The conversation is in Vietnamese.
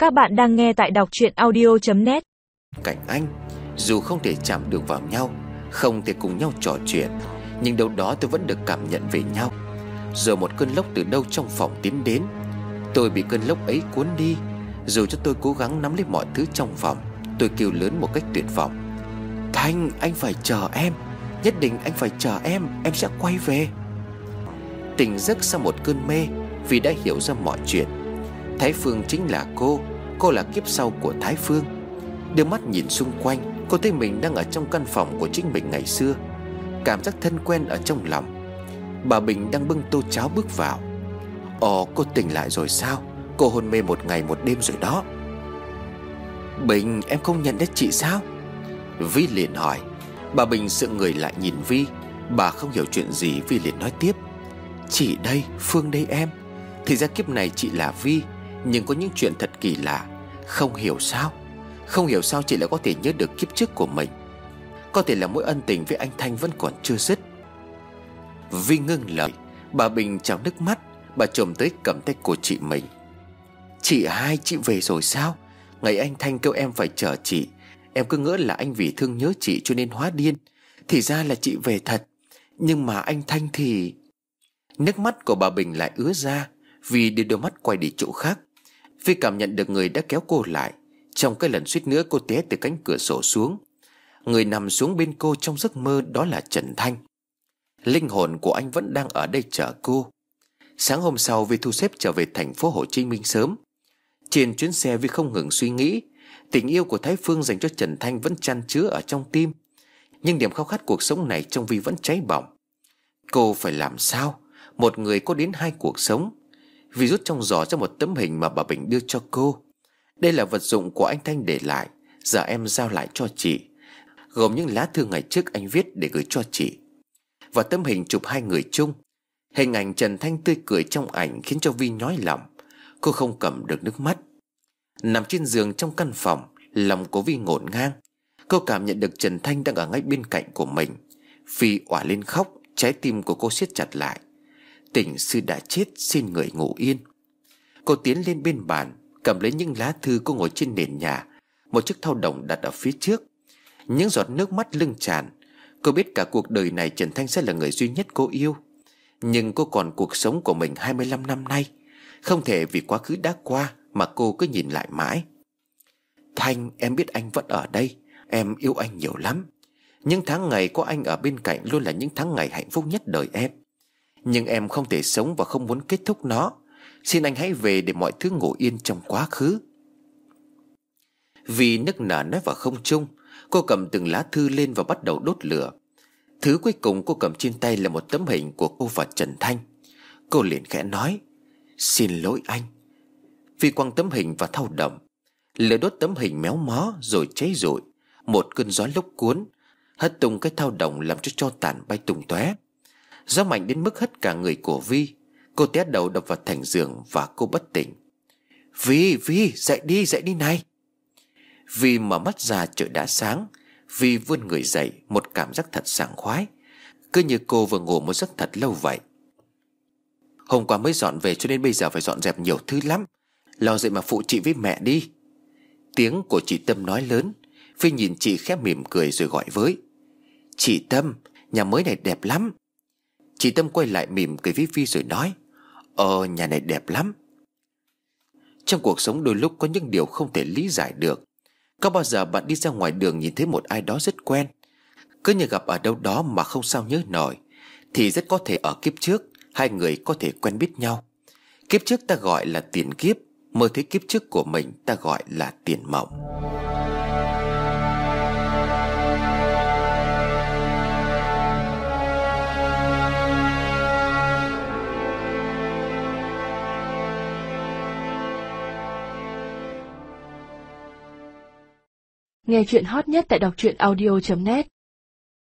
Các bạn đang nghe tại đọc truyện audio.net. Cảnh anh, dù không thể chạm được vào nhau, không thể cùng nhau trò chuyện, nhưng đâu đó tôi vẫn được cảm nhận về nhau. Rồi một cơn lốc từ đâu trong phòng tiến đến. Tôi bị cơn lốc ấy cuốn đi. Dù cho tôi cố gắng nắm lấy mọi thứ trong phòng, tôi kêu lớn một cách tuyệt vọng: Thanh, anh phải chờ em. Nhất định anh phải chờ em sẽ quay về. Tỉnh giấc sau một cơn mê vì đã hiểu ra mọi chuyện. Thái Phương chính là cô là kiếp sau của Thái Phương. Đưa mắt nhìn xung quanh, cô thấy mình đang ở trong căn phòng của chính mình ngày xưa. Cảm giác thân quen ở trong lòng. Bà Bình đang bưng tô cháo bước vào. Ồ, cô tỉnh lại rồi sao? Cô hôn mê một ngày một đêm rồi đó. Bình, em không nhận ra chị sao? Vi liền hỏi. Bà Bình sững người lại nhìn Vi. Bà không hiểu chuyện gì. Vi liền nói tiếp: Chị đây, Phương đây em. Thì ra kiếp này chị là Vi, nhưng có những chuyện thật kỳ lạ. Không hiểu sao chị lại có thể nhớ được kiếp trước của mình. Có thể là mối ân tình với anh Thanh vẫn còn chưa dứt. Vi ngưng lời. Bà Bình trào nước mắt. Bà chồm tới cầm tay của chị mình. Chị hai, chị về rồi sao? Ngày anh Thanh kêu em phải chờ chị, em cứ ngỡ là anh vì thương nhớ chị cho nên hóa điên. Thì ra là chị về thật. Nhưng mà anh Thanh thì... Nước mắt của bà Bình lại ứa ra vì đưa đôi mắt quay đi chỗ khác. Vi cảm nhận được người đã kéo cô lại. Trong cái lần suýt nữa cô té từ cánh cửa sổ xuống. Người nằm xuống bên cô trong giấc mơ đó là Trần Thanh. Linh hồn của anh vẫn đang ở đây chờ cô. Sáng hôm sau, Vi thu xếp trở về thành phố Hồ Chí Minh sớm. Trên chuyến xe, Vi không ngừng suy nghĩ. Tình yêu của Thái Phương dành cho Trần Thanh vẫn chan chứa ở trong tim. Nhưng niềm khao khát cuộc sống này trong Vi vẫn cháy bỏng. Cô phải làm sao? Một người có đến hai cuộc sống. Vi rút trong giỏ ra một tấm hình mà bà Bình đưa cho cô. Đây là vật dụng của anh Thanh để lại, giờ em giao lại cho chị. Gồm những lá thư ngày trước anh viết để gửi cho chị. Và tấm hình chụp hai người chung. Hình ảnh Trần Thanh tươi cười trong ảnh khiến cho Vi nhói lòng. Cô không cầm được nước mắt. Nằm trên giường trong căn phòng, lòng của Vi ngổn ngang. Cô cảm nhận được Trần Thanh đang ở ngay bên cạnh của mình. Vi òa lên khóc. Trái tim của cô siết chặt lại. Tình sư đã chết, xin người ngủ yên. Cô tiến lên bên bàn, cầm lấy những lá thư. Cô ngồi trên nền nhà, một chiếc thau đồng đặt ở phía trước. Những giọt nước mắt lưng tràn. Cô biết cả cuộc đời này Trần Thanh sẽ là người duy nhất cô yêu. Nhưng cô còn cuộc sống của mình 25 năm nay. Không thể vì quá khứ đã qua mà cô cứ nhìn lại mãi. Thanh, em biết anh vẫn ở đây. Em yêu anh nhiều lắm. Những tháng ngày có anh ở bên cạnh luôn là những tháng ngày hạnh phúc nhất đời em. Nhưng em không thể sống và không muốn kết thúc nó. Xin anh hãy về để mọi thứ ngủ yên trong quá khứ. Vì nức nở nói vào không trung. Cô cầm từng lá thư lên và bắt đầu đốt lửa. Thứ cuối cùng cô cầm trên tay là một tấm hình của cô và Trần Thanh. Cô liền khẽ nói: Xin lỗi anh. Vi quăng tấm hình vào thau đồng. Lửa đốt tấm hình méo mó rồi cháy rụi. Một cơn gió lốc cuốn, hất tung cái thau đồng làm cho tro tàn bay tung tóe. Gió mạnh đến mức hất cả người của Vi. Cô té đầu đập vào thành giường và cô bất tỉnh. Vi, dậy đi này. Vi mở mắt ra, trời đã sáng. Vi vươn người dậy, một cảm giác thật sảng khoái, cứ như cô vừa ngủ một giấc thật lâu vậy. Hôm qua mới dọn về cho nên bây giờ phải dọn dẹp nhiều thứ lắm. Lo dậy mà phụ chị với mẹ đi. Tiếng của chị Tâm nói lớn. Vi nhìn chị khẽ mỉm cười rồi gọi với: Chị Tâm, nhà mới này đẹp lắm. Chị Tâm quay lại mỉm cười với Vi rồi nói: Nhà này đẹp lắm. Trong cuộc sống đôi lúc có những điều không thể lý giải được. Có bao giờ bạn đi ra ngoài đường nhìn thấy một ai đó rất quen, cứ như gặp ở đâu đó mà không sao nhớ nổi, thì rất có thể ở kiếp trước hai người có thể quen biết nhau. Kiếp trước ta gọi là tiền kiếp, mơ thấy kiếp trước của mình ta gọi là tiền mộng. Nghe chuyện hot nhất tại đọc truyện audio.net.